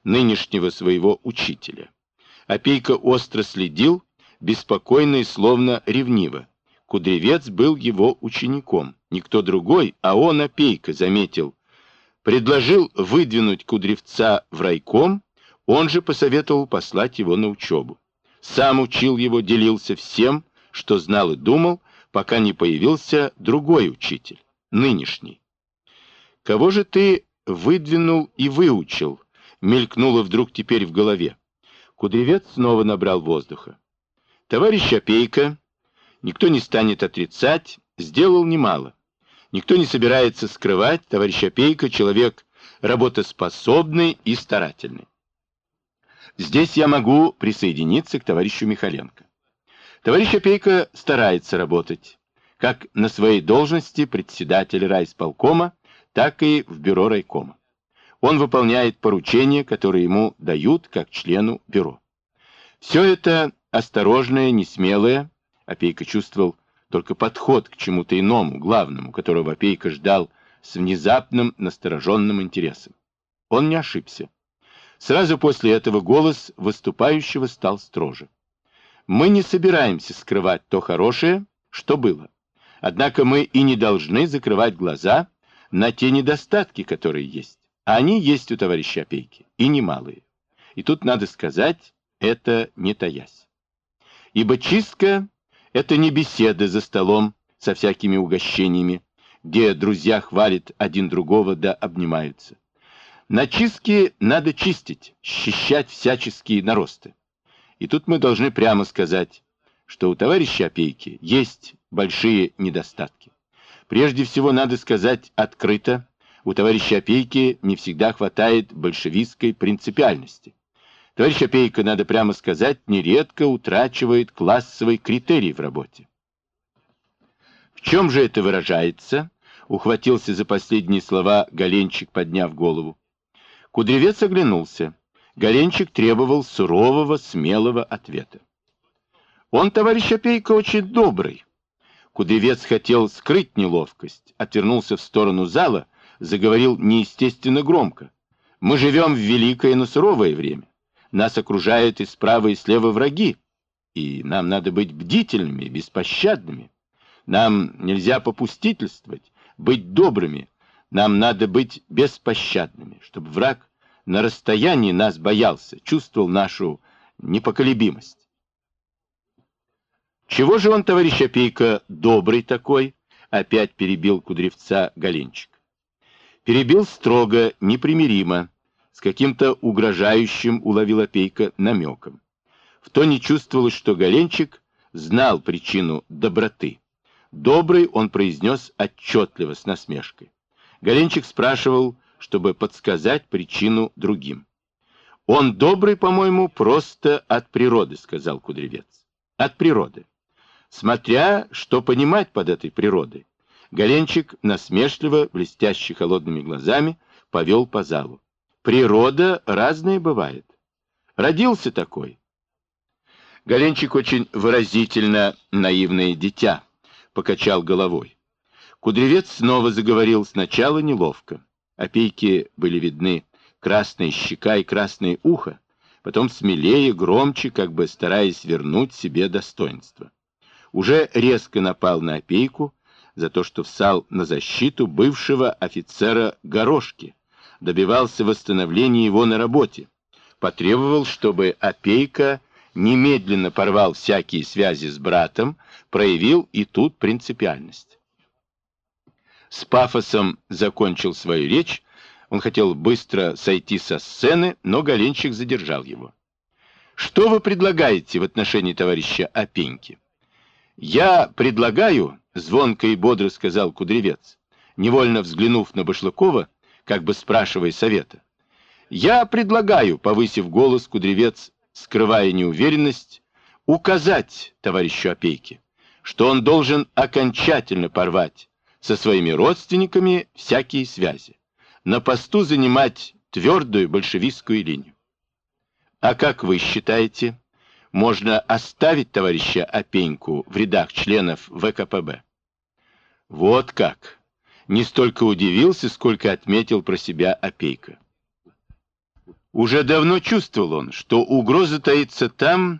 нынешнего своего учителя. Опейка остро следил, беспокойно и словно ревниво. Кудрявец был его учеником, никто другой, а он, Опейка, заметил. Предложил выдвинуть Кудрявца в райком, он же посоветовал послать его на учебу. Сам учил его, делился всем, что знал и думал, пока не появился другой учитель, нынешний. «Кого же ты выдвинул и выучил?» мелькнуло вдруг теперь в голове. Кудрявец снова набрал воздуха. «Товарищ Опейка, никто не станет отрицать, сделал немало. Никто не собирается скрывать, товарищ Опейка человек работоспособный и старательный. Здесь я могу присоединиться к товарищу Михаленко. Товарищ Опейка старается работать, как на своей должности председателя райисполкома, так и в бюро райкома. Он выполняет поручения, которые ему дают как члену бюро. Все это осторожное, несмелое, Опейка чувствовал только подход к чему-то иному, главному, которого Опейка ждал с внезапным настороженным интересом. Он не ошибся. Сразу после этого голос выступающего стал строже. Мы не собираемся скрывать то хорошее, что было. Однако мы и не должны закрывать глаза на те недостатки, которые есть. А они есть у товарища Опейки, и немалые. И тут надо сказать, это не таясь. Ибо чистка — это не беседы за столом со всякими угощениями, где друзья хвалят один другого да обнимаются. На чистке надо чистить, счищать всяческие наросты. И тут мы должны прямо сказать, что у товарища Опейки есть большие недостатки. Прежде всего надо сказать открыто, у товарища Опейки не всегда хватает большевистской принципиальности. Товарищ Опейка, надо прямо сказать, нередко утрачивает классовый критерий в работе. В чем же это выражается? Ухватился за последние слова Галенчик, подняв голову. Кудрявец оглянулся. Галенчик требовал сурового, смелого ответа. Он, товарищ Опейка, очень добрый. Кудрявец хотел скрыть неловкость, отвернулся в сторону зала, заговорил неестественно громко. Мы живем в великое, но суровое время. Нас окружают и справа, и слева враги. И нам надо быть бдительными, беспощадными. Нам нельзя попустительствовать, быть добрыми. Нам надо быть беспощадными, чтобы враг на расстоянии нас боялся, чувствовал нашу непоколебимость. Чего же он, товарищ Опейка, добрый такой? Опять перебил Кудрявца Галенчик. Перебил строго, непримиримо, с каким-то угрожающим, уловил Опейка, намеком. В тоне чувствовалось, что Галенчик знал причину доброты. Добрый он произнес отчетливо, с насмешкой. Галенчик спрашивал, чтобы подсказать причину другим. «Он добрый, по-моему, просто от природы», — сказал Кудрявец. «От природы. Смотря, что понимать под этой природой». Галенчик насмешливо, блестяще холодными глазами, повел по залу. «Природа разная бывает. Родился такой». Галенчик очень выразительно наивное дитя, покачал головой. Кудрявец снова заговорил, сначала неловко. Опейки были видны красная щека и красное ухо, потом смелее, громче, как бы стараясь вернуть себе достоинство. Уже резко напал на Опейку за то, что встал на защиту бывшего офицера Горошки, добивался восстановления его на работе, потребовал, чтобы Опейка немедленно порвал всякие связи с братом, проявил и тут принципиальность. С пафосом закончил свою речь, он хотел быстро сойти со сцены, но Галенчик задержал его. «Что вы предлагаете в отношении товарища Опеньки?» «Я предлагаю», — звонко и бодро сказал Кудрявец, невольно взглянув на Башлыкова, как бы спрашивая совета. «Я предлагаю», — повысив голос, Кудрявец, скрывая неуверенность, указать товарищу Опейке, что он должен окончательно порвать со своими родственниками всякие связи, на посту занимать твердую большевистскую линию. А как вы считаете, можно оставить товарища Опеньку в рядах членов ВКПБ? Вот как! Не столько удивился, сколько отметил про себя Опейка. Уже давно чувствовал он, что угроза таится там,